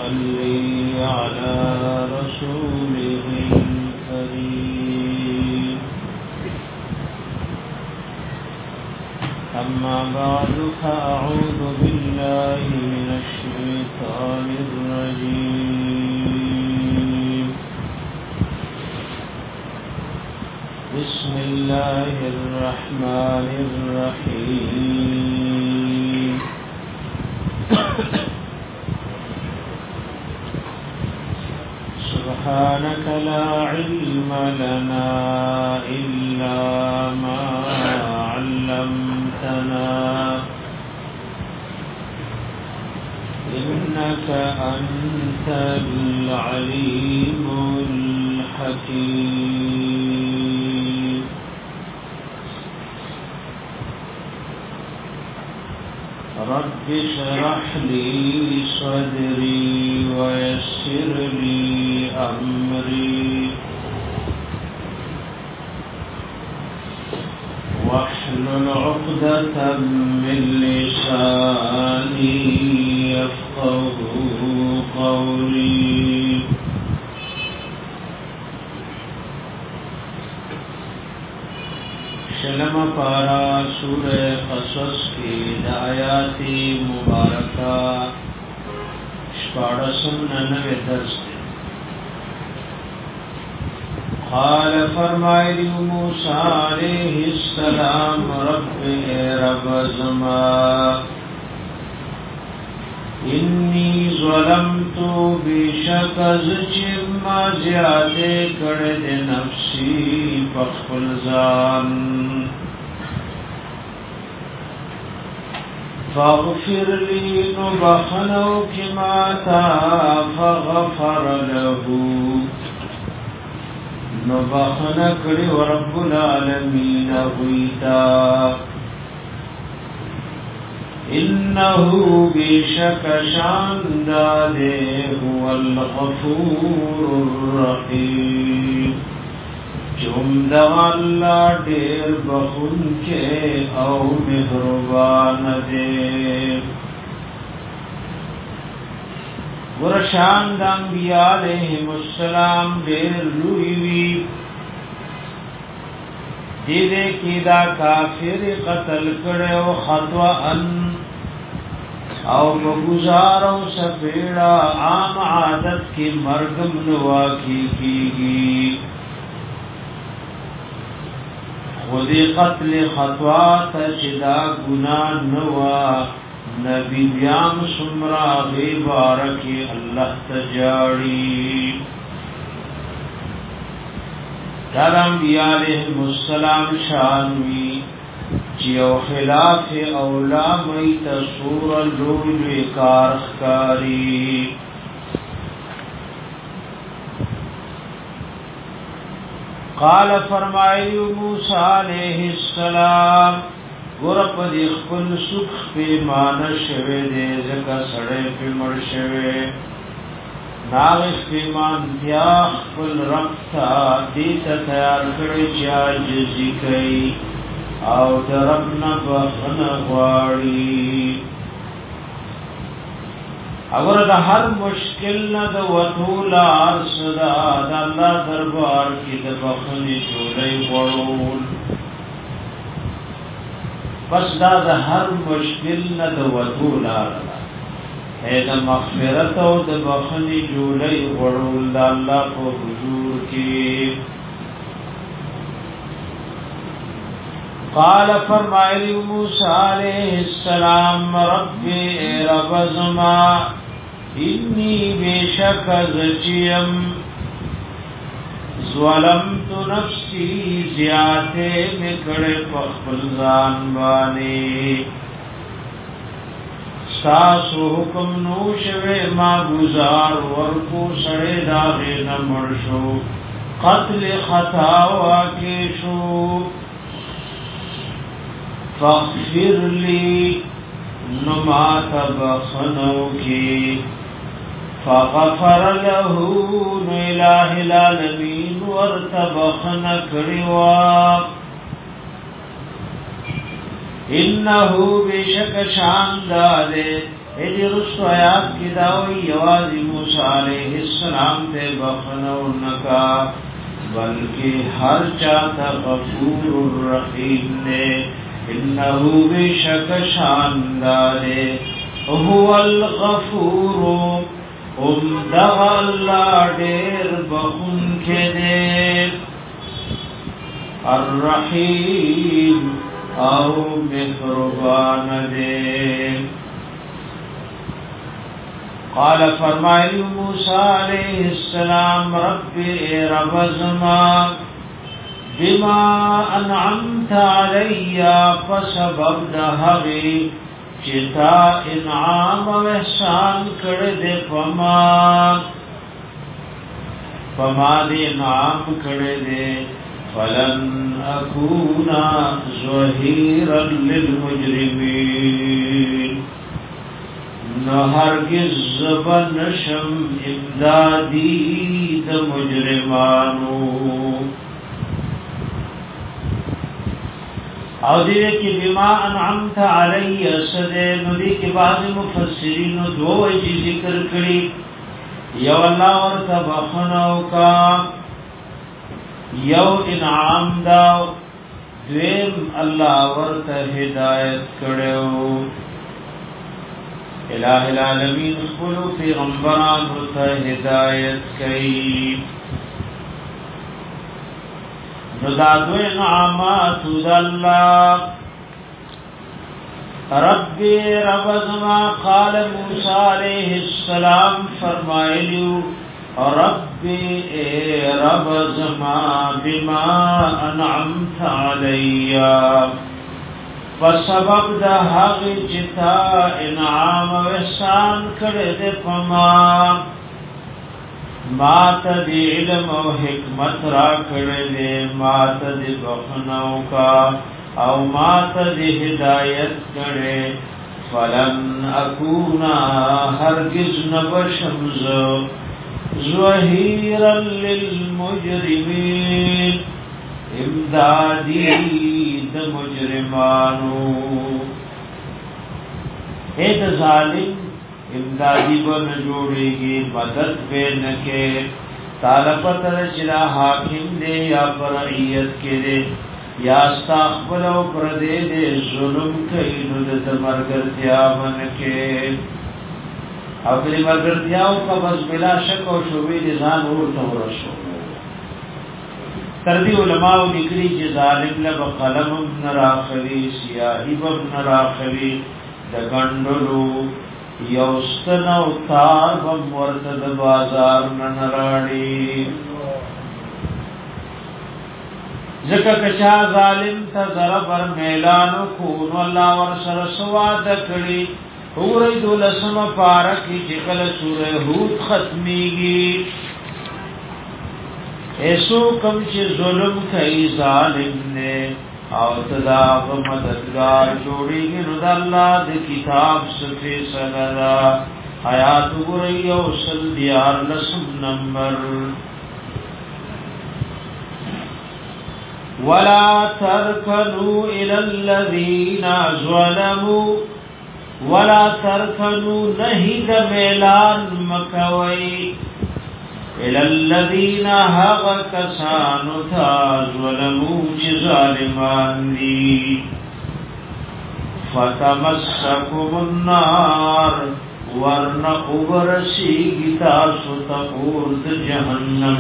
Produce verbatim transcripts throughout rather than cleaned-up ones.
نصلي على رسوله الكريم أما بعد فأعوذ بالله من الشيطان الرجيم بسم الله الرحمن الرحيم سبحانك لا علم لنا إلا ما علمتنا إنك أنت العليم الحكيم رب اشرح لي صدري ويسر لي أمري واحلل عقدة من لساني يفقه قولي شلم پارا سورہ قصص کی آیاتی مبارکہ شپاڑسم ننوے درس قال فرمائے موسیٰ علیہ السلام رب اے رب زما انی ظلمتو بشک زچما زیادے کرد نفسی پخفل زان فاغفر لی نبخنو کماتا فغفر لہو نبخن کری ورب العالمین ہویتا انہو بیشک شاندادے هو الغفور الرحیم جمدہ اللہ دیر بخن کے او مہربان دے ورشان دا انبیاء علیہم السلام دیر لویوی دیدے کی دا کافر قتل کرے و خطوہ ان او بگزارو سپیڑا عام عادت کی مرگم نواکی کی گی خودی قتل خطوات چدا گناہ نوا نبی بیام سمرا غیبارکی اللہ تجاڑی در انبیاء علیہم السلام شانوی چیو خلاف اولا میت سور اللوی کارخکاری قال فرمائی موسیٰ علیہ السلام گرپ دی خپل سکھ پی مان شوے دے زکا سڑے پی مر شوے ناغش پی مان دیا خپل ربتا دیتا تیار کڑی چا جزی کئی او دربنا بخن غواری اور دا ہر مشکل نا دا وطولا عرص دا دا اللہ دربار کی دا بخنی چولی غرول پس دا دا ہر مشکل نا دا وطولا عرص اے دا مغفرت او دا بخنی چولی غرول دا اللہ کو حضور کی قال فرمائے موسیٰ علیہ السلام رب اے رب زما انی بیشک زچیم ظلمت نفسی زیادے مکڑے پخپل زان بانے ساسو حکم نوشوے ما گزار ورکو سڑے داغے نمرشو قتل خطا واکیشو فاغفر لی نما تبخنو کی فغفر له الہ العالمین ورتبخن کریوا انہو بشک شاندارے ایدی رسو آیات کی داوی یوازی موسیٰ علیہ السلام تے بخنو نکا بلکہ ہر چاہتا غفور الرحیم نے انہو بشک شاندارے هو الغفور امدغ اللہ دیر بخن کے دیر الرحیم او مہربان دیر قال فرمائے موسیٰ علیہ السلام رب رب زمان بما انعمت علی فسبب دہوی چتا انعام و احسان کرد فما فما دی انعام کرد فلن اکونا ظہیرا للمجرمین نو هرگز زبنشم امدادی د مجرمانو او دیده کی بما انعمت علی صده ندی کی بعض مفسرین دو وجی ذکر کری یو اللہ ورطا بخنو کا یو انعام داو دویم اللہ ورطا ہدایت کڑیو الہ العالمین خلو پیغمبران ہوتا ہدایت کئی ندادو انعامات داللہ ربی ربزما قال موسیٰ علیہ السلام فرمائلیو ربی اے ربزما بما انعمت علیہ فسبب دا حق جتا انعام و احسان کرد پما مات دی علم و حکمت را کرد مات دی بخنو کا او مات دی ہدایت کرد فلن اکونا ہرگز نبشمز ظہیرا للمجرمین امدادی د مجرمانو اے د ظالم امدادی بن جوڑے گی مدد بے نکے طالبت رجلا حاکم دے یا برعیت کے دے یا استاقبل و پردے دے ظلم کئی ندد مرگرتیا بنکے اپنی مرگرتیاو کا بس بلا شک و شبی نظام اورتا و رسول تردی علماء نکلی چی ظالم لب قلم ابن راخلی سیاہی ابن راخلی دگندلو یوستن او تار بم ورتد بازار ننراڑی ذکر کچا ظالم تا ضربر میلانو کونو اللہ ورسر سواد کری اورید لسم پارکی چکل سور حود ختمی گی ایسو کم چی ظلم کئی ظالم نے او تداغ مددگار جوڑی گی ند اللہ دی کتاب صفی سندا حیات گرئی او سل دیار لسم نمبر ولا ترکنوا الى الذین ظلموا ولا ترکنوا نہید میلان مکوئی الى الذين هغ كسانو تا ظلمو چی ظالمان دی فتمسكم النار ورن اغرسی گتا ستقورد جہنم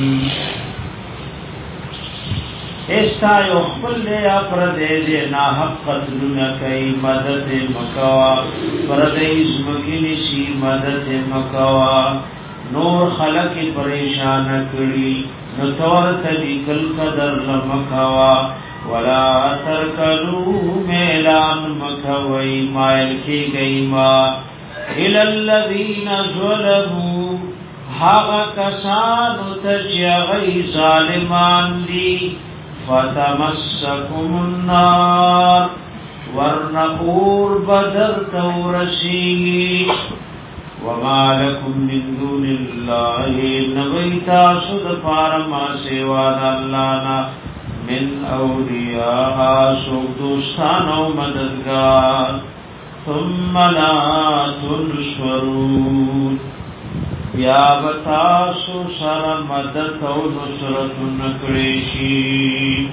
استا یخبل لیا پردے دے نا حق قتل نکی مدد مکوا پردے ازمکنی سی مدد مکوا نور خلق پریشان کړي نو تور تدی کل قدر لمکوا ولا ترکنو میلان مکوي مائل کی گئی ما الى الذين ظلموا هغه کسان تجغی ظالمان دی فتمسكم النار ورنقور بدر تورسی وما لكم من دون الله نبيتا سد فارما سواد اللہنا من اولیاء سوک دوستان و مددگار ثم لا تنصرون بیا بتاسو سر مدد او نصرت نکریشی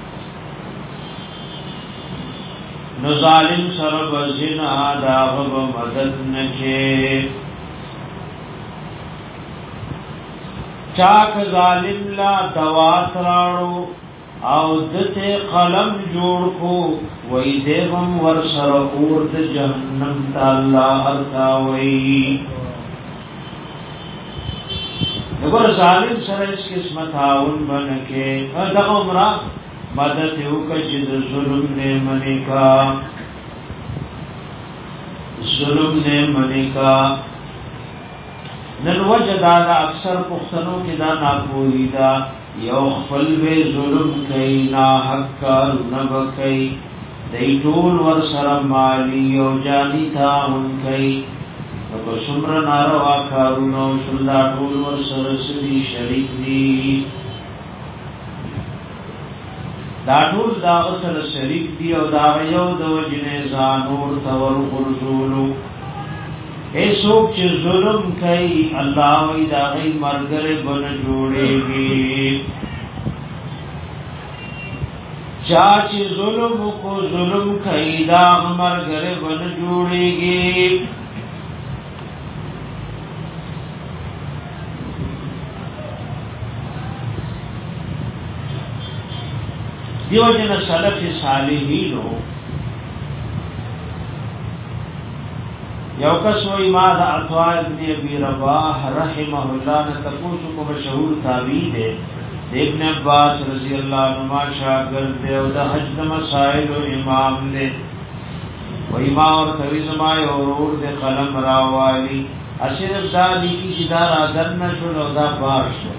نو ظالم سر بزنا داغب مدد نکے چاک ظالم لا دوات راڑو او دته قلم جوړ کو وای دیوم ور سره اور د جهنم تعالی ارتا وای دغه ظالم سره اس قسمت اون بنکه دا عمره مدد یو کچ د ظلم نه منی کا ظلم نه منی کا نن وجدا اکثر پښتنو کې دا ناپوهی دا یو خپل به ظلم کوي نا حق کار نه وکي دای ټول ور سره مالی او جانی تا اون کوي په څومره ناروا کارونو شلدا ټول ور سره سړي شریک دي دا ټول دا سره شریک دي او دا یو د وجنه ځانور تور ورزولو ایسوک چه ظلم کئی اللہ وی داغی مرگر بن جوڑے گی چاچ ظلم کو ظلم کئی داغ مرگر بن جوڑے گی دیو جن سلف صالحینو یو کس وی ما دا عطا ابن ابی رباح رحمه اللہ نتقوسو کو مشہور تابعی دے ابن عباس رضی اللہ عنہ شاگرد دے او دا حج دا مسائل و امام دے وی ما اور تویزمائی اور اور دے قلم راوالی اصرف دا لیکی جدار آدر نشل او دا بار شل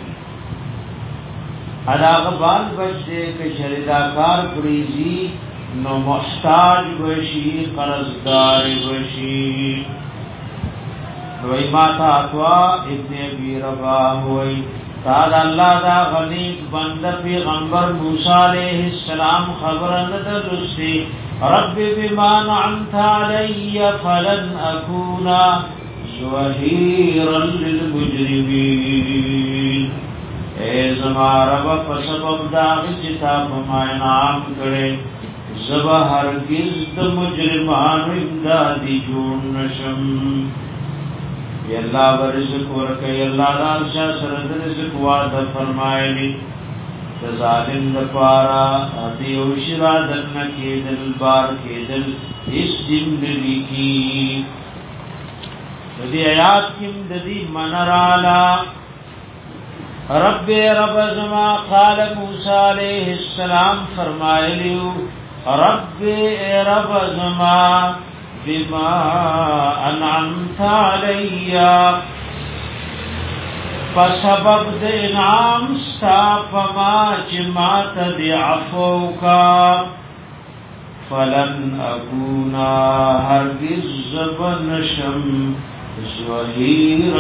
اداغ بال بچ دے کہ شرداکار پریزی نو محتاج بشی قرضدار بشی وی ماتا اتوا ابن ابی رباح وی تاد اللہ دا غنیق بند پیغمبر موسیٰ علیہ السلام خبرن درستی رب بما نعمت علی فلن اکونا ظہیرا للمجرمین اے زمان رب فسبب داغی جتاب ما انعام کرے زبا هرگز د مجرمان امدادی جون نشم یا اللہ برزق ورکی اللہ راشا سرد رزق وعد فرمائلی تظالم دپارا دیو شرادن کی دل بار کی دل اس زندگی کی دی آیات کم دی منرالا رب رب زما قال موسیٰ علیہ السلام فرمائلیو رب رب زما بما انعمت علی فسبب د انعام ستا فما جماعت دی عفوکا فلن اکونا هرگز زبن شم ظهیرا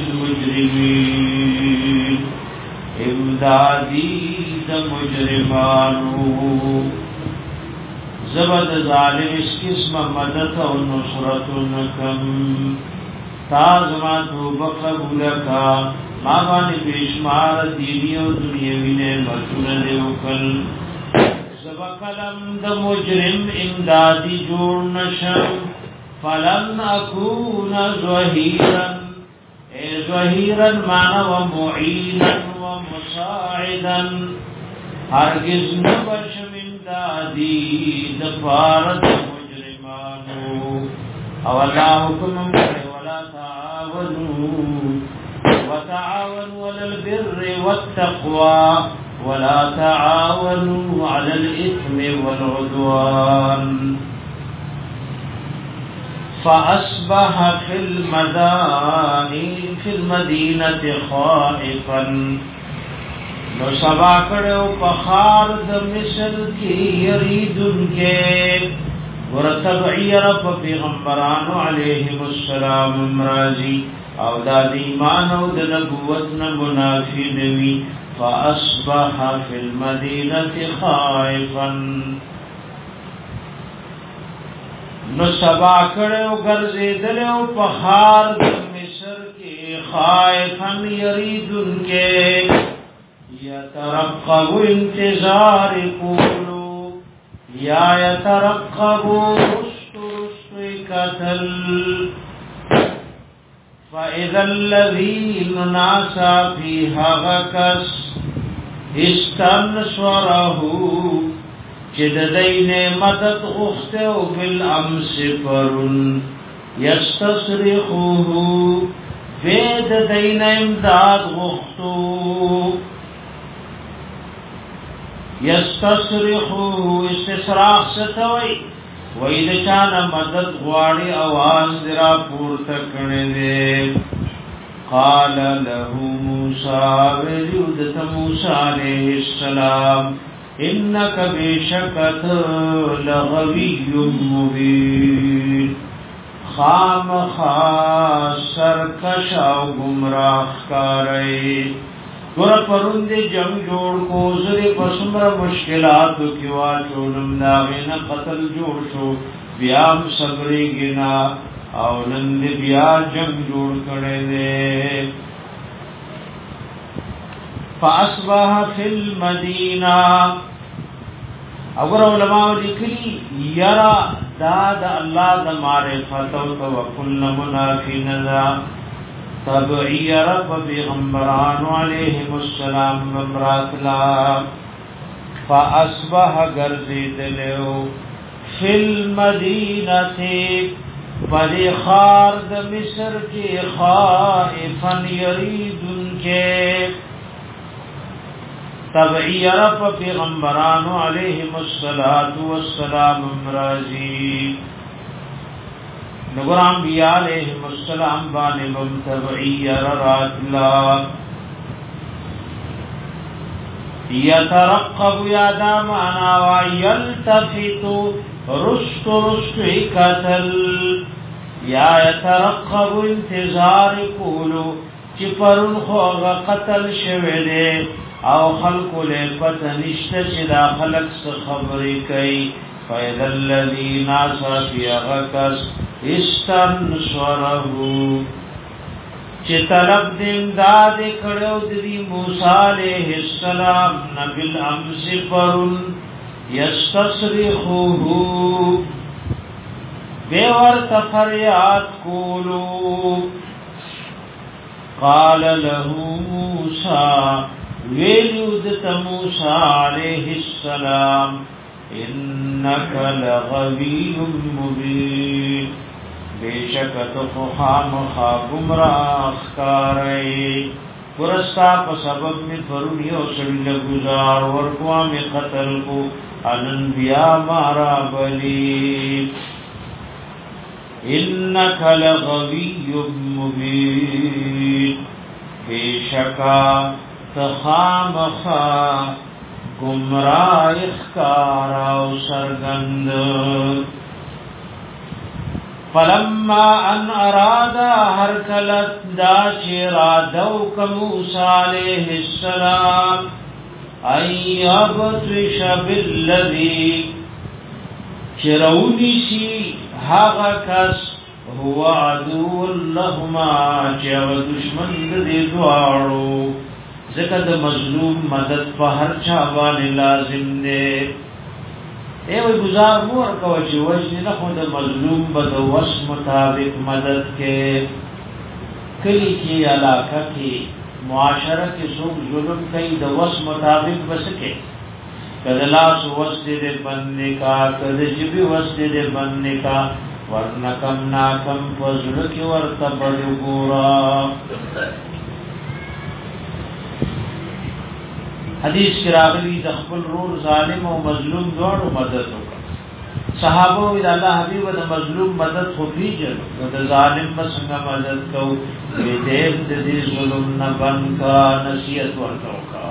للمجرمین امدادی د مجرمانو زبد ظالم اس قسم مدد و نصرت نکم تازما توبہ قبول کا مابانی پیشمار دینی و دنیاوی نعمتون دیوکل زبکلم د مجرم امدادی جوڑ نشم فلن اکون ظہیرا اے ظہیرا مانا و معینا و مساعدا ہرگز نبشم دادی دفارت مجرمانو او اللہ حکم کرے ولا تعاونوا وتعاونوا على البر والتقوى ولا تعاونوا على الإثم والعدوان فأصبح في المدائن في المدينة خائفا نو سبا کڑو پخار د مصر کی یریدن کے ورتبعی رب پیغمبرانو علیہم السلام امراضی او دا دیمان او دا نبوت نمنافی نوی فاصبح فی المدینة خائفا نو سبا کړو ګرځیدل او په خار د مصر کې خائفن یریدن کې یترقب انتظار کولو یا یترقب رست رست قتل فَإِذَا الَّذِي نَاسَ فِيهَا غَكَسْ استنصره چې د دین مدد غوښته او بل امس پرون یستصرخه وید دین امداد غوښتو یستصرخه استصراخ ستوي وای د چانه مدد غواړي आवाज درا پورته کړي دي قال له موسی وجود موسی عليه السلام انك بشکت لغوی مبین خام خاص سرکش او گمراہ کاری ګور پروند جنگ جوړ کو زری پسمر مشکلات کیوا چولم دا غنه قتل جوړ شو بیا صبرې گنا او نند بیا جنگ جوړ کړي دے فاصبح فی المدینہ اور علماء لیکلی یرا داد الله د معرفت او توکل منافین ذا تبعی رب پیغمبران علیہم السلام مبراتلا فاصبح گرزیدلو فی المدینہ پدی خار د مصر کی خائفن یریدن کے تبعی رب پیغمبران علیہم السلام امراضی نگر انبیاء علیہم السلام بانبم تبعی راتلا یترقب یادام انا ویلتفتو رشت رشت قتل یا یترقب انتظار کولو چی پرون خوغ قتل شویده او خلق له پته نشته چې دا خلق څه خبرې کوي فاذا الذي ناس في غكس استنصره چې طلب دین داد کړو د موسی عليه السلام نبل امس پرون یستصرخه به ورته فریاد کولو قال له موسی ویلود موسی علیہ السلام انک لغوی مبین بیشکت خام خواب گمراہ کاری ورستا پا سبب میں فرونی او سڑی گزار ورکوا میں قتل کو انبیاء مارا بلی انک لغوی مبین بیشکا تخام خا گمراہ اخکارا و سرگند فلما ان ارادا ہر کلت دا چرادو کموسیٰ علیہ السلام ایبتش باللذی چرونی سی حاغا کس هو عدو اللہما چیو دشمن دی دوارو ذکر د مظلوم مدد په هر چا باندې لازم دی ای وی گزار مور کو چې وجه نه خو د مظلوم په د وس مطابق مدد کې کلی کې علاقه کې معاشره کې څوک ظلم کوي د وس مطابق بس کې کله لاس وس دې باندې کا کله جبي وس دې باندې کا ورنکم ناکم فزل کې ورته بل ګورا حدیث کی راغلی د خپل رور ظالم او مظلوم دوړو مدد وکړه صحابه وی د الله حبیب د مظلوم مدد خو پیژل د ظالم په څنګه مدد کو دې دې ظلم نه بنکا نصیحت ورکوکا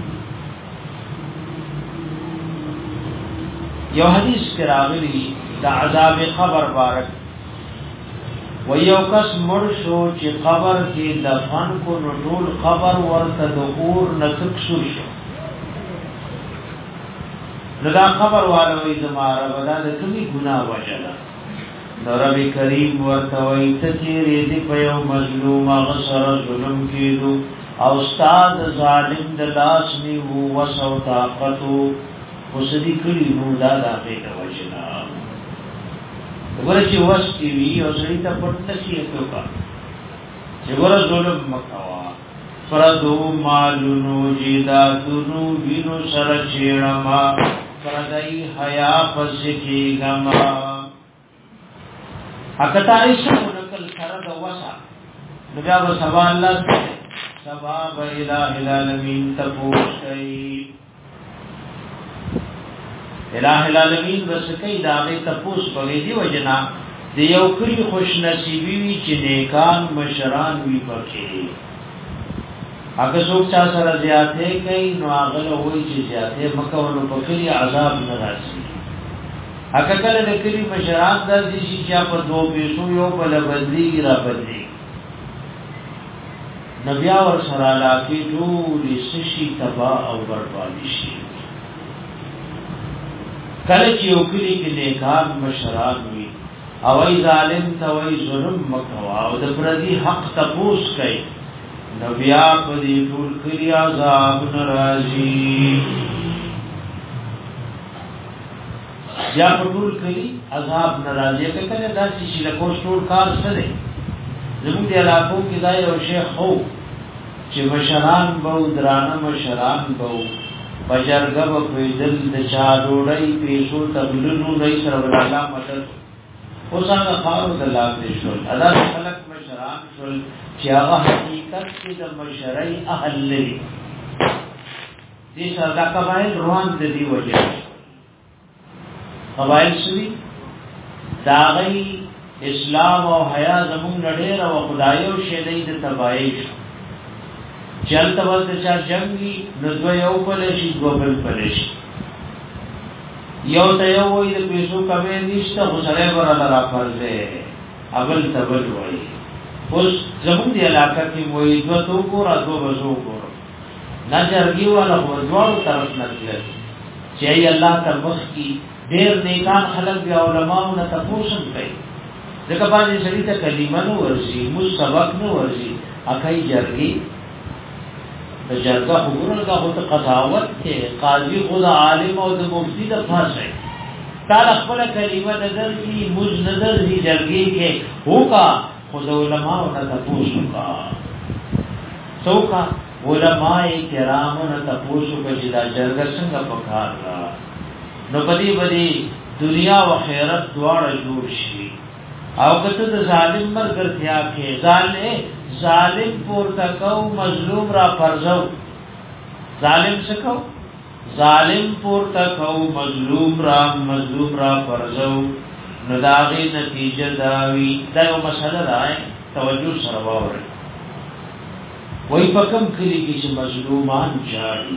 یو حدیث کی راغلی د عذاب قبر بارک و یو کس مړ شو چې قبر کې دفن کو نو ټول قبر ورته د اور نتک شو نو دا قبر والا وې زماره ودا د کمی ګناه وجلا رب کریم ورتوی تچیری دی پیو مظلوم اغسر ظلم کیدو او استاد ظالم دلاس نیو وسو طاقتو وسدی کلی نو دادا پیدا وجنا ورچی وستی وی او سړی ته پټ نصیحت وکړه چې ور ظلم مکوا پردو مالونو جیداتونو وینو سر چیړما پردای حیا پس کی غما حقتا ایسو نکل سرد وسا نبیاب سبا اللہ سے سبا با الہ العالمین تپوش کئی الہ العالمین بس کئی داغی تپوش بغیدی وجنا دیو کری خوش نصیبی وی چی نیکان مشران وی پکی اگر سوک چا سر زیادے کئی نو آغل ہوئی چی زیادے مکونو پکلی عذاب نراسی اکا کل نکلی مشران دا دیشی چا پا دو پیسو یو پل بدلی را بدلی نبیا ور سرالاکی دولی سشی تبا او بربادی شی کل چی اوکلی کی نیکان مشران وی اوی ظالم توی ظلم مکوا او دپردی حق تپوس کئی نبیا پا دی طول کلی عذاب نرازی یا پټول کړي عذاب ناراضي کله دا چې لکه ټول کار سره زموږ دی علاقو کې دا یو شیخ هو چې مشران به درانه مشران به بجرګه په دل د چا ډوړی پیسو تبلنو نه سره ولاله مدد اوسانه خارو د لاندې شول ادا خلق مشران شول چې هغه حقیقت کې د مشرای اهل لري دې ساده قبایل روان د دی وجه قبائل سوی داغی اسلام او حیا زمون نډیر او خدایو شیدای د تبایش چلته ورته چا جنگي نو دو یو پلشي ګوبل پلشي یو ته یو وې د پیسو کمې نشته خو سره ورته را پرځه اول تبل وای اوس زمون دی علاقه کې وې دو تو کو را دو بزو کو نه جرګي والا خو دوه طرف نه کړل چې الله تبخ کی ډیر نیکان خلق بیا علماء نه تاسو کوي ځکه باندې سړی ته کلمه نو ورسي مو سبق نو ورسي اکای جرګي د جرګه حضور کا هوت قضاوت کې قاضي خدا عالم او د مفتی د فاصله تعالی خپل کلمه د درځي مز نظر دي جرګي کې هوکا خود علماء نه تاسو کا څوکا علماء کرام نه تاسو په جدا جرګه څنګه پکار را نو بدی بدی دنیا و خیرت دواړه جوړ شي او کته د ظالم مرګرتیا کې ظالم ظالم پورته کو مظلوم را پرځو ظالم سکو ظالم پورته کو مظلوم را مظلوم را پرځو نو داغي نتیجه داوی دا یو مسله ده توجه سره وره وای پکم کلی کې چې مظلومان جاړي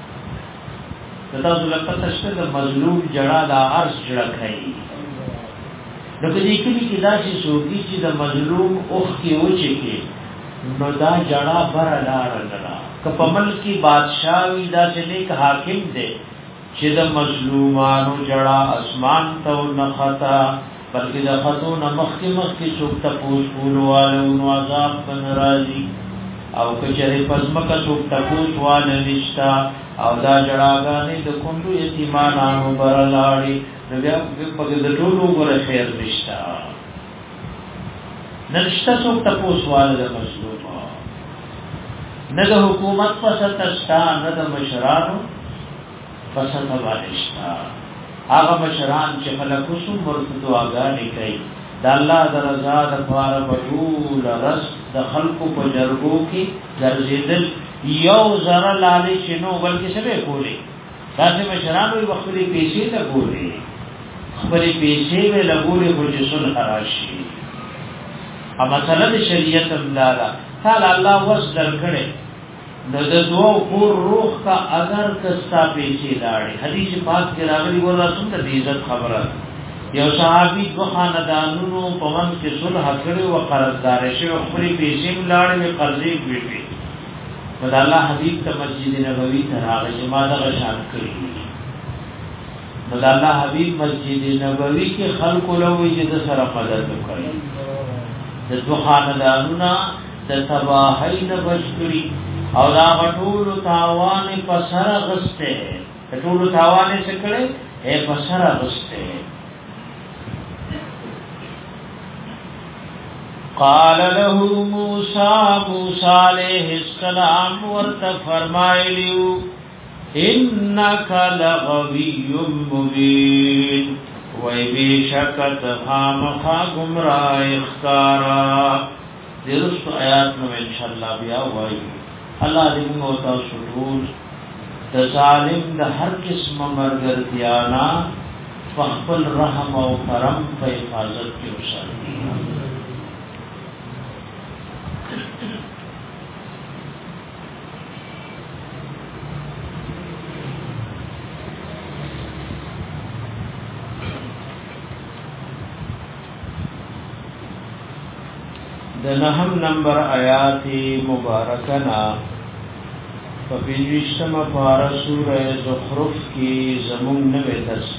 تاسو لکه تاسو د مظلوم جړه دا ارس جړه کوي نو کدی کلی کې دا چې سوګي چې د مظلوم اوخ کې وچه کې نو دا جړه بر لار لرا کپ ملکی بادشاہ وی دا چې نیک حاکم دی چې د مظلومانو جړه اسمان ته نختا بلکې د خطو نمخ کې مخ کې څوک تاسو کولوالو نو عذاب بن راځي او کچره پزمکه څوک تاسو واله نشتا او دا جړاګانې د کندو یتیمانو برلاړي نو بیا په دې ټولو غره خیر نشتا نشتا څوک تاسو واله د مظلوم نه د حکومت پسټستا نه د مشرانو پسټ والشتا هغه مشران چې خلکو سو مرتدو اغانې کوي د الله د رضا د لپاره بجول رس د خلکو په جرګو کې ګرځیدل یو زره لاله شنو بلکې سبه کولی تاسو مشران وي وخت لري پیسې ته ګوري خپل پیسې به لګوري خو چې سن راشي اما مثلا د شریعت امدارا تعالی الله وس درکړي نو د دوه کور روح کا اگر کستا پیسې لاړې حدیث پاک کې راغلي ور رسول د عزت خبره یو صحابي دو خاندانونو په من کې صلح کړي او قرضدار شي او خپل پیسې لاړې او قرضې ویټي مدا الله حبيب ته مسجد نبوي ته راغی چې ما دا شان کړی نو الله حبیب مسجد نبوی کې خلق لوي چې د سره مدد وکړي د دوه خاندانونو د تباہی نه بچی او دا غټول تاوان په سره غسته غټول تاوان څه کړي اے په سره غسته قال له موسی موسی علیہ السلام ورته فرمایلیو انک لغوی مبین وای بشکت خامخا گمراه اختارا درست آیات نو انشاءاللہ بیا وای الله دې موږ تاسو ټول د ظالم د هر قسم مرګرتیانا خپل رحم او کرم په حفاظت کې وساتي د نهم نمبر آیات مبارکنا په پنځشتم پارا سورہ زخرف کی زمون نوې درس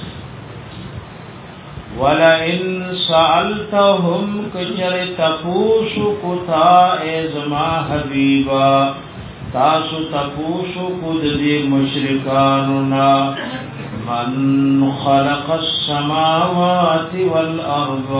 ولا ان سالتهم کجر تپوسو کتا ازما حبیبا تاسو تپوسو کد دی مشرکاننا من خلق السماوات والارض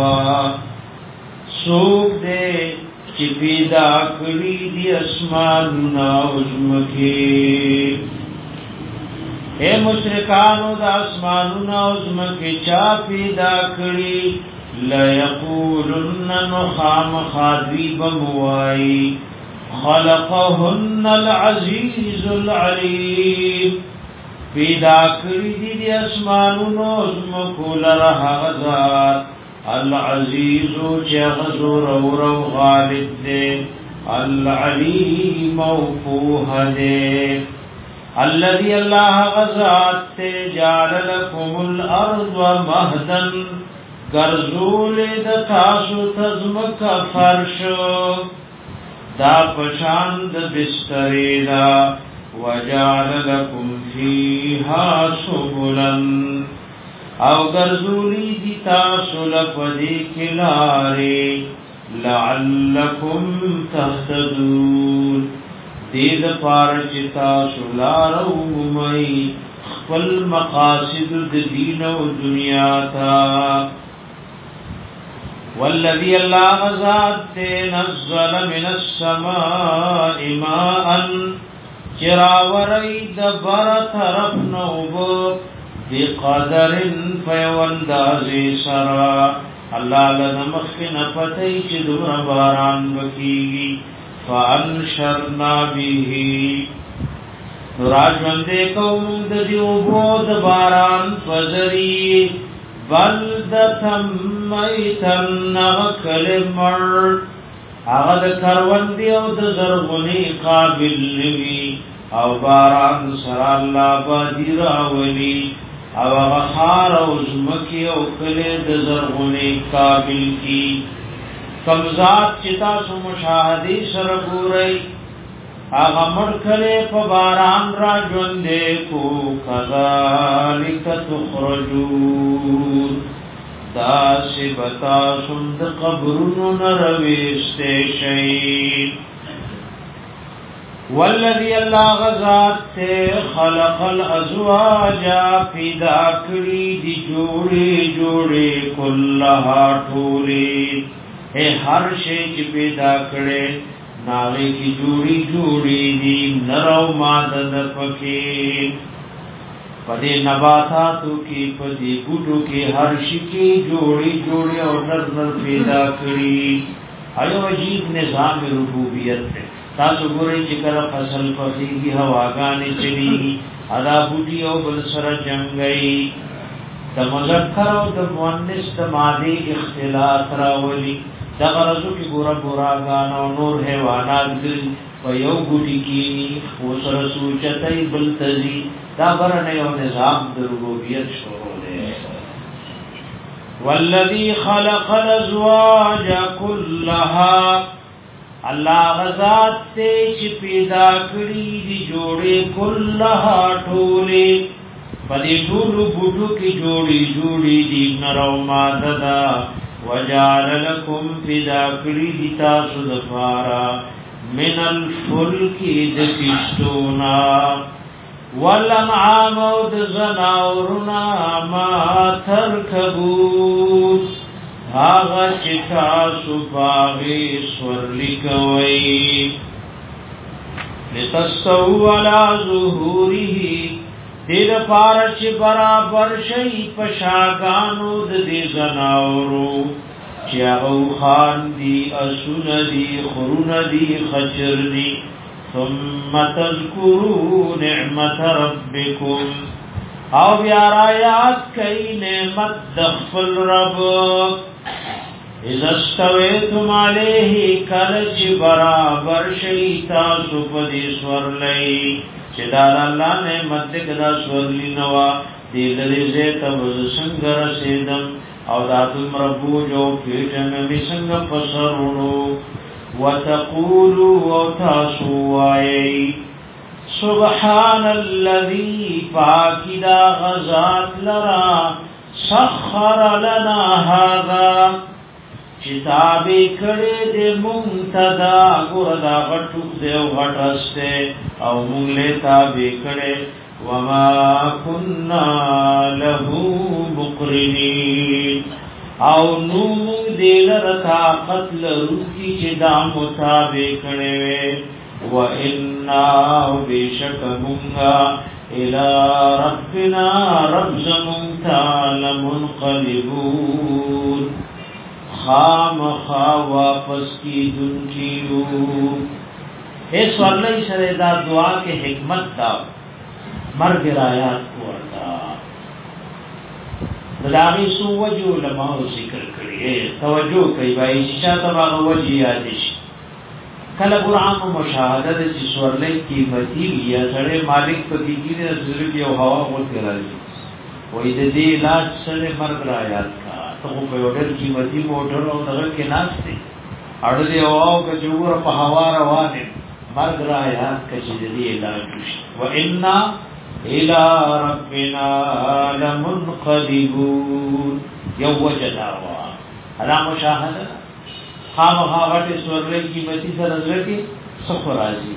سوک دے چی پیدا کری دی اسمانونا عظمکی اے مشرکانو دا اسمانونا عظمکی چا پیدا کری لیقولن نخام خادوی بموائی خلقهن العزیز العلیم پیدا کری دی دی اسمانونا عظمکو لرحغزات العزیز چغزور اور غالب دے العلیم موفوح دے الذي اللہ غزات تے جعل لکم الارض مہدن گرزول دتاسو تزمک فرش دا پشاند بستریدا وجعل لکم فیہا سبلن او گرزولی دی تاسو لپدی کلاری لعلکم تهتدون دید پارچ تاسو لارو ممی خپل مقاصد دین و دنیا تا والذی اللہ غزات نزل من السماء ماء چراوری دبر طرف نوبو بقدر فیواندازی سرا اللہ لنمخن پتی چی دور باران بکیگی فانشرنا بیہی راجوندے قوم دیو بود باران فزری بلدتم میتن نغکل مر اغد کروندی او دزرغنی قابل نوی او باران سر اللہ بادی راولی او غخار او زمکی او کلی د زرغونی قابل کی کمزات چتا سو مشاہدی سر گورئی آغا مرکلی پا باران را جوندے کو کذالک تخرجون دا سبتا سند قبرون نرویستے شید والذی اللہ غزات تے خلق الازواج پیدا کری دی جوڑی جوڑی کلہا ٹولی اے ہر شے چی پیدا کرے ناغی کی جوڑی جوڑی دی نرو مادد پکی پدی نباتاتو کی پدی بوٹو کی ہر شکی جوڑی جوڑی اور نر نر پیدا کری ایو عجیب نظام ربوبیت تے تاسو ګورئ چې کله فصل پخېږي هواګانې چلیږي ادا بوټي او بل سره جنگي د مذکر او د مؤنث د ماده اختلاط راولي دا غرضو کې ګورا ګورا غان او نور حیوانات ګل په یو بوټي کې او سره سوچتای بل تزي دا برنه یو نظام د ربوبیت شروع دی والذي خلق الازواج كلها اللہ غزات تے چی پیدا کری دی جوڑے کلہا ٹولے پدې ټول بوټو کې جوړي جوړي دي نرو ماده دا وجعل لكم فدا کړی دي تاسو د فارا من الفلك دکشتونا والانعام ودزناورنا ما ترکبون هاغا چتا سفاغی سورلی کوئی لتستو علا ظهوره دید پارچ برابر شئی پشاگانو دی زناورو چیاغو خان دی اسون دی خرون دی خچر دی ثم تذکروا نعمت ربکم او بیارا یاد کئی نعمت دخفل رب اذا استویتم علیه کلچ برابر شیطا سپدی سورلی چدار اللہ نعمت دکدا سورلی نوا دیلری زیتا وزسنگر سیدم او داتم ربو جو پیٹن می سنگ پسرونو وتقولوا وتاسوائي سبحان الذي فاكدا غزات لرا سخر لنا هذا کتاب کړه دې منتدا ګوردا غټو دې غټسته او مونږ له تابع کړه وما كنا له مقرنين او نو مونږ دې لرتا قتل روکی چې دا مطابق کړه وې و انا بشک مونږه الى ربنا رب زمونتا لمنقلبون خام خوا واپس کی دن کیو اے سوالای سره دا دعا کې حکمت دا مرګ رايات وردا دلاغي سو وجو علماء ذکر کړی توجه کوي وای چې شاته هغه وجه یاد شي کله قرآن مشاهده د سوالای قیمتي یا سره مالک په دې کې د ضرورت او هوا ورته راځي وای د دې لاس سره مرګ رايات کا ته په یو ډېر قیمتي موټر او دغه کې ناشته اړه دی او که جوړ په هوا روانه مرګ رايات کچې دې علاج شي و انا الى ربنا لمنقلبون یو وجداوا الا مشاهده خام خاوت سورلی کی متی سره زړه سفر راځي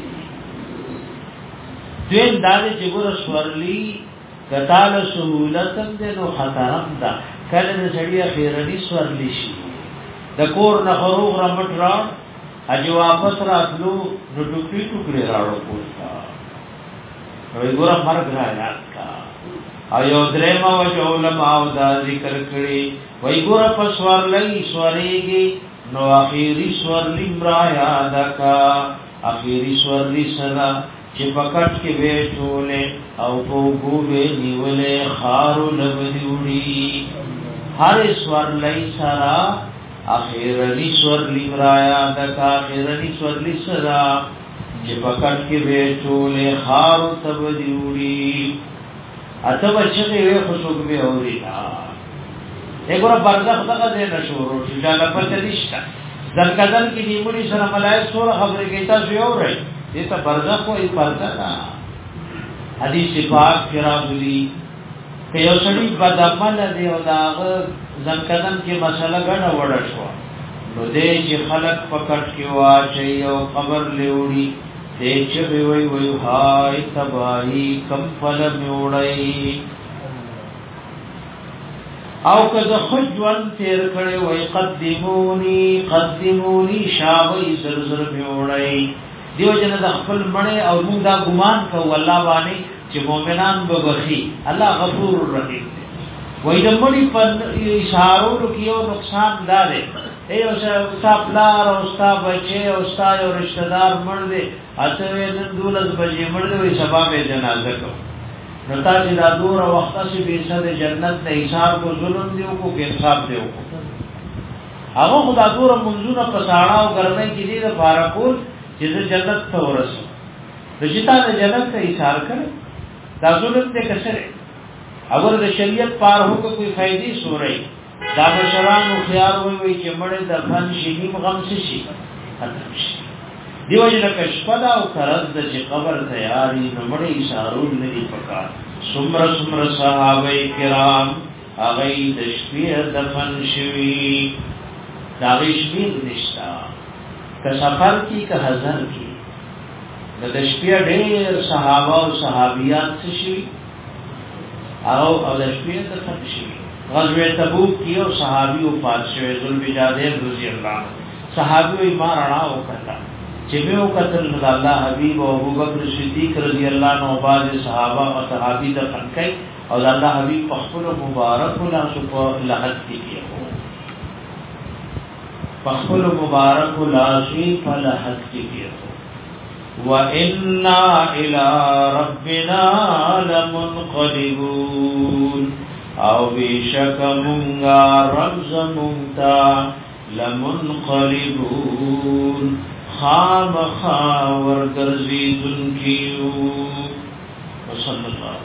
دین داله چې ګور سورلی کتاله سہولتم دې نو خطرم دا کله دې سړی خیرنی سورلی شي د کور نه خروغ رمټ را اجي واپس راتلو نو ټوکړي ټوکړي راړو کوتا وی ګور مرګ را یاد کا ایو درېما وجو علماء او دا ذکر کړي وی ګور پسوار لئی سوريږي نو اخیری سورلی مرا یاد کا اخیری سورلی سره چې پکټ کې وېټولې او په ګوبه نیولې خارو لبدیوړي هر سورلی سره اخیری سورلی مرا یاد کا اخیری سورلی سره چې پکټ کې وېټولې خارو تبدیوړي اته بچي وي خوشوګ به اورينا اګوره برزخ دغه دې نشورو چې دا په تلیشتا ځکدان کې نیمونی سره ملائک سره خبرې کوي تاسو یو راي دې ته برزخ کوئی پرځه نه حدیث پاک کراملی که یو سړي بدعمل دی او دا ځکدان کې مسله غنه وړه شو نو دې چې خلق پکټ کې واچي او خبر لیوړي دې چې وی وی هاي تباہی کم فل میوړی او کذ خجوان تیر کړي وای قدمونی قدمونی شاوی زر زر میوړی دیو جن د خپل مړې او موږ دا ګمان کوو الله باندې چې مؤمنان به بخي الله غفور رحیم وای د مړي په اشارو کېو نقصان دار اے او استاد پلار او استاد بچي او استاد او رشتہ دار مړ دي اته نن دولس بجې مړ دي سبا به جنازه کو نتا چې دا دور وخت شي به سره جنت نه حساب کو ظلم دیو کو کې حساب دیو کو هغه خدا دور منځونه په ساړه او ګرمۍ کې دي د فارقول چې جنت ته ورسو رجتا د جنت ته اشاره کړ دا ظلم دې کسره اگر د شریعت پار هو کوئی فائدې سورې دا بشران او خيار وي وي چې مړ د فن شي نیم غم شي ختم شي دیو جن کشپدا او کرز د چې قبر تیاری نو مړ اشارو نه دی پکار سمر سمر صحابه کرام اغی دشپی دفن شوی داغی شمیر نشتا که سفر کی که حضر کی دشپی دیر صحابه و صحابیات سشوی او او دشپی دفن شوی غزوه تبوک کی او صحابی و فاتشوی ذوالبجادین رضی اللہ صحابی و ایمان اڑا وکتا چمیو قتل ندا اللہ حبیب و ابو بکر صدیق رضی اللہ عنہ بعض صحابہ و صحابی دفن کئی اور اللہ حبیب پخفل مبارک اللہ سپا لحد کی کیا ہو پخفل مبارک اللہ سپا لحد کی کیا ہو وَإِنَّا إِلَىٰ رَبِّنَا لَمُنْقَلِبُونَ او بیشک منگا رب زمونتا لمنقلبون خام خاور گرزیدن کیو وصل اللہ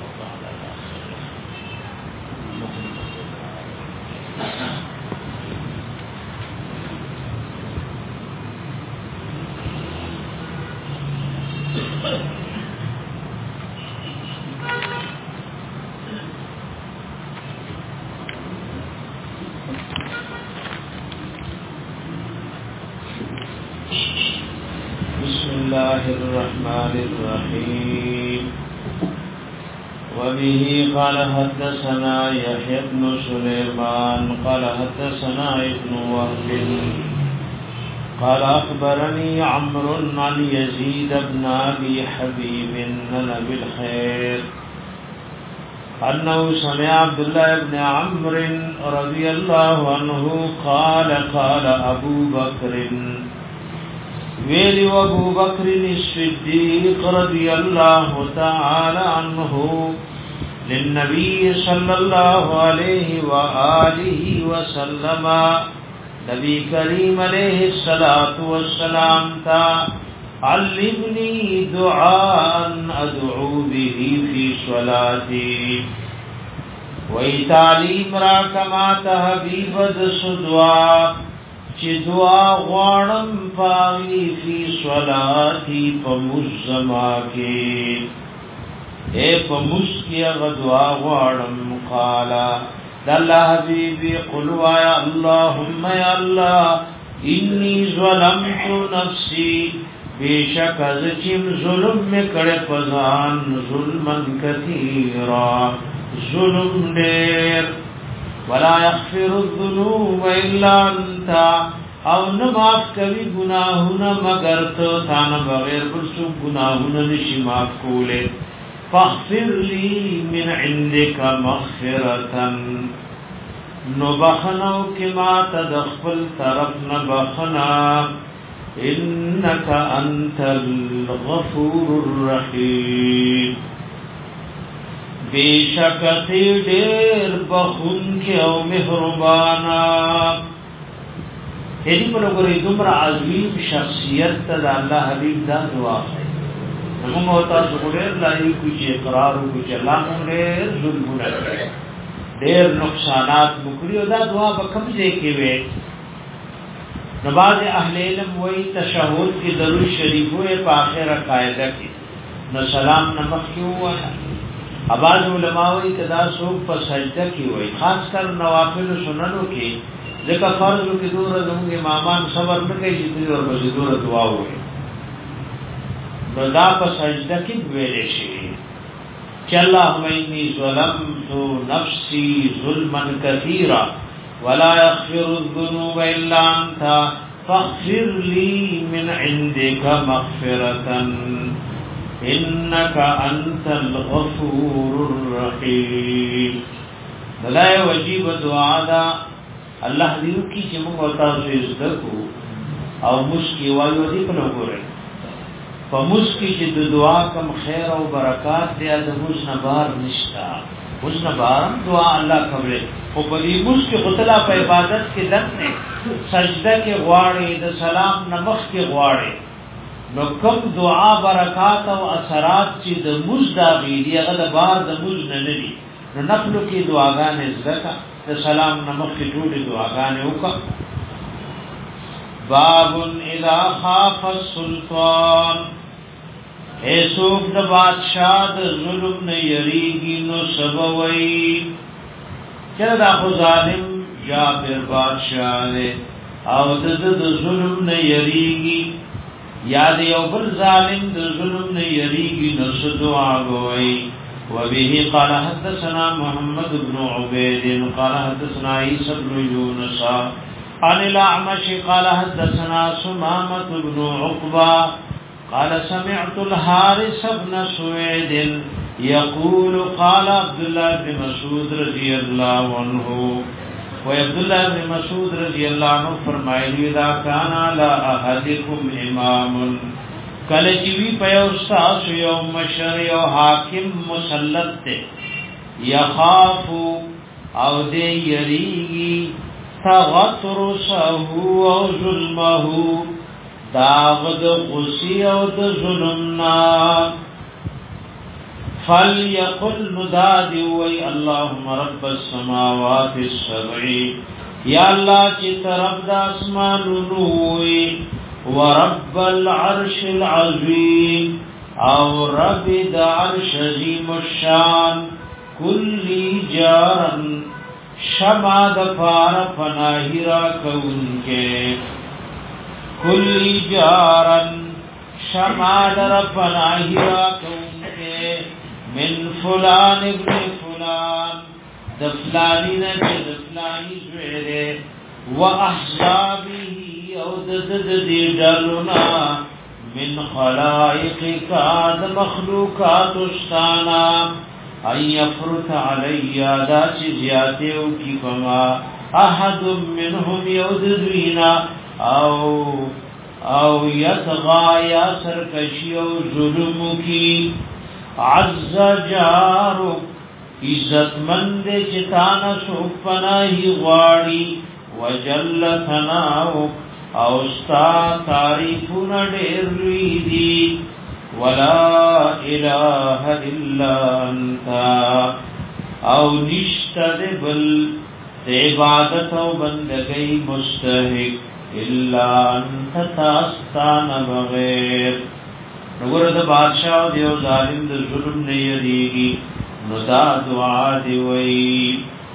الرحمن الرحيم وبه قال حدثنا يحيى بن سليمان قال حدثنا ابن وهب قال أخبرني عمرو عن يزيد بن أبي حبيب عن أبي الخير أنه سمع عبد الله بن عمرو رضي الله عنه قال قال أبو بكر ویلی ابو بکر الصدیق رضی اللہ تعالی عنہ للنبی صلی اللہ علیہ وآلہ وسلم نبی کریم علیہ الصلاة والسلام تا علمنی دعاء ادعو به فی صلاتی وی تعلیم را کما تحبیب دسدوا چی دعا غوانم پاگی فی صلاتی پمزما کی اے پمز کی اغدعا غوانم قالا داللہ حبیبی قلوا یا اللہم یا اللہ انی ظلمت نفسی بیشک از چیم ظلم میں کڑے پزان ظلمن کثیرا ظلم دیر ولا يغفر الذنوب الا انت او نماف کبھی گناہونا مگر تو تانا بغیر برسو گناہونا نشی ماف کولے فاغفر لی من عندك مغفرتا نبخنو کما تدخل طرف نبخنا انك انت الغفور الرحیم بیشک تی دیر بخون کے او مہربانا یعنی پر اگر دمر عظیم شخصیت تا اللہ حبیب دا دعا ہے نمو موتا سکریر لائی کچھ اقرار ہو کچھ اللہ مونگیر ظلمون اکرے دیر نقصانات مکری و دا دعا بکم دے کے وے نباز اہل علم وی تشہود کی درود شریف ہوئے پا آخر قائدہ کی نہ سلام نمک کیوں ہوا ہے اباظ علماوی کدا سوک پا سجدہ کی ہوئی خاص کر نوافل و سننو کی ذکر فرضو کی دور دونگی امامان صبر نکے جتنی اور بسی دور دعا ہوئی ندا پا سجدہ کی دویلے شیئی چی اللہم انی ظلمت نفسی ظلما کثیرا ولا يغفر الذنوب الا انتا فاغفر لی من عندك مغفرتا انك انت الغفور الرحیم دلائے وجیب دعا دا اللہ دیو کی چمک ہوتا سے ازدکو او مسکی وایو دی پلوگو رہے پا مسکی چی دعا کم خیر و برکات دیا دا مزنبار نشتا مزنبارم دعا اللہ قبلے او پا دی مسکی خطلا پا عبادت کے دن نے سجدہ کے غواڑے دا سلام نمخ کے غواڑے نو کم دعا برکات او اثرات چی د مز دا غیدی اغا دا بار دا مز ننری نو نفلو کی دعاگان ازدکا دا سلام نمک کی جوڑی دعاگان اوکا باب اذا خاف السلطان اے سوک د بادشاہ د ظلم نه یریږي نو سبوي چر دا خو ظالم جابر بادشاہ دے او د د ظلم نه یریږي یاد یو بل ظالم د ظلم نه یریږي نو دعا کوي وبه قال حدثنا محمد بن عبيد قال حدثنا عيسى بن يونس عن الأعمش قال حدثنا سمامة بن عقبة قال سمعت الحارث بن سويد يقول قال عبد الله بن مسعود رضي الله عنه وعبد الله بن مسعود رضي الله عنه فرمایلی دا کان لا احدکم امام کله چې وی په یو استاد یو مشر یو حاکم مسلط ته یخاف او دې یریږي تغطرسه او ظلمه داغد غسی او د ظلمنا فليقل ندادي وي اللهم رب السماوات السبع يا الله چې طرف د اسمانونو وي ورب العرش العظيم او رب د عرش عظیم الشان كل جارن شما د فار فناهرا کونکه كل جارن شما در فناهرا کونکه من فلان ابن فلان دفلانی نجد دفلانی زویره و احزابه او دد دی ڈالونا من خلائق کاد مخلوقات استانا ان یفرط علی دا چی زیادیو کی فما احد منهم یوددوینا او او یتغا یا سرکشی او ظلم کی عز جارو عزت مند چتانا سوک پناہی غاڑی وجل ثناو او ستا تعریفون دیر ریدی ولا الہ الا انتا او نشتد بل عبادت و بندگی مستحق الا انت تاستان بغیر نګور د بادشاہ دیو ظالم د ظلم نه یریږي نو دا دعا دی وی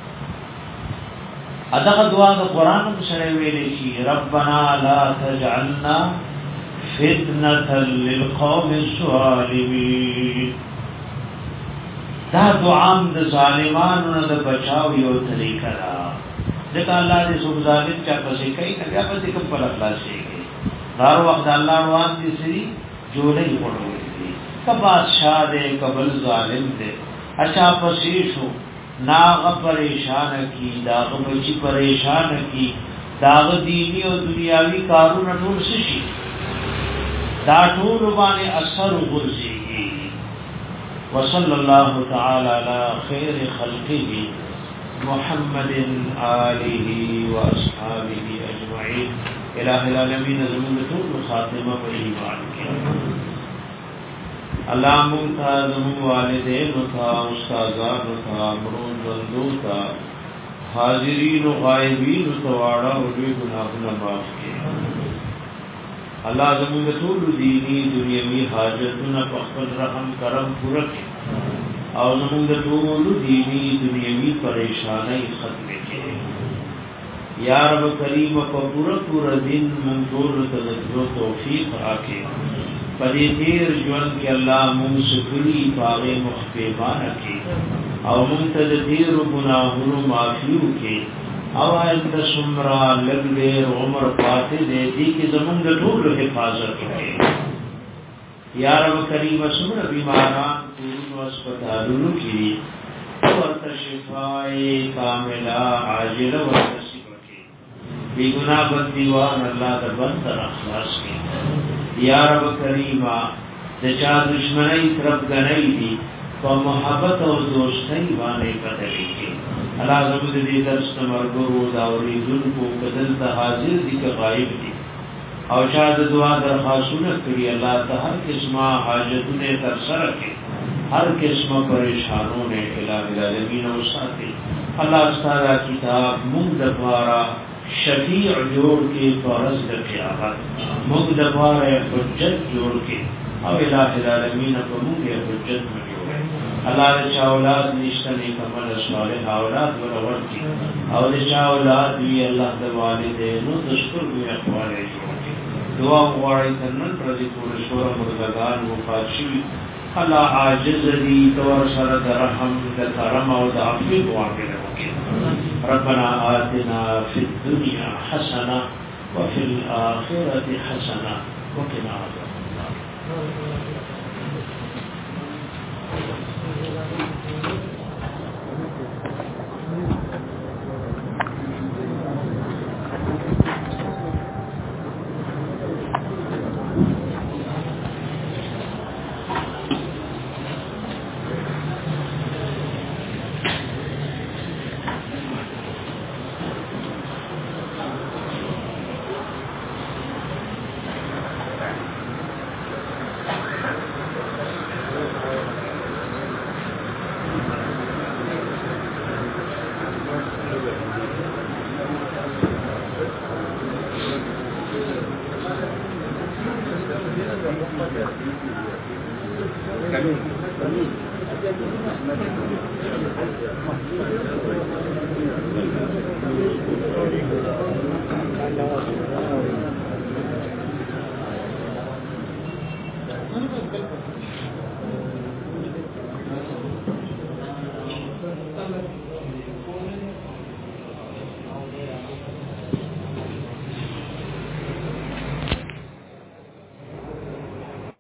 ادا دعا د قران سره ویلې شي ربنا لا تجعلنا فتنه للقوم الظالمين دا دعا د ظالمانو نه د بچاو یو طریقه ده ځکه الله دې سو ظالم چا پسې کوي هغه پسې کوم په خلاصي کوي هر وخت الله روان دي سری جوړې وړوي دي کبا بادشاہ دې قبل ظالم دې اچھا پسې شو ناغ پریشان کی داغ بچی پریشان کی داغ دینی او دنیاوی کارونه ټول شي دا ټول باندې اثر ورزيږي وصلى الله تعالى على خير خلقه محمد آله واصحابه اجمعين الہ العالمین زمون ټول خاتمه په ایمان کې الله مونږه زموږ والدین او استادانو ته مرون بندو ته حاضرین او غایبین او واړه او دوی ګناهونه معاف کړي الله زموږ ټول دینی دنیوي حاجتونه په خپل رحم کرم پوره کړي او زموږ ټول دینی دنیوي پریشانای ختم کړي یا رب کریم په پوره پوره دین مونږ ټول ته توفیق راکړي پدې تیر ژوند کې الله مونږ شکرې پاغه مخفیانه کې او مونږ ته د تیر ګناهونو معافي وکړي او ایت سمرا لګلې عمر پاتې دې دې کې زمونږ د ټول حفاظت وکړي یا رب کریم سمرا بیماران ټول هسپتالونو کې ورته شفای کامله عاجله ورنصیب کړي بی ګناه بندیوان الله د بند اخلاص کړي یا رب کریما د چا دشمنی طرف غنۍ دي په محبت او دوستۍ باندې بدلې کې الله زموږ دې درس مرګرو دا اوریدونکو بدل ته حاضر دي که غایب دي او چا د دعا درخواستونه کړی الله ته هر قسمه حاجتونه تر سره کړي هر قسمه پریشانونه الہ العالمین او ساتي الله ستاسو کتاب موږ د پاره شفیع جوړ کې فرض د قیامت موږ د پاره حجت جوړ کې او الہ العالمین په موږ یې حجت وجوړي الله دې اولاد نشته نیک عمل صالح اولاد ورور کی او دې اولاد وی الله د والدینو د شکر وی اقوال جوړي دعا غواړي تنن پر دې ټول شور مردگان وفات شي الله عاجز دي تور سره د رحم د کرم او د عفو دعا کوي ربنا آتنا فی الدنيا حسنه وفي الاخره حسنه وقنا عذاب النار Gracias.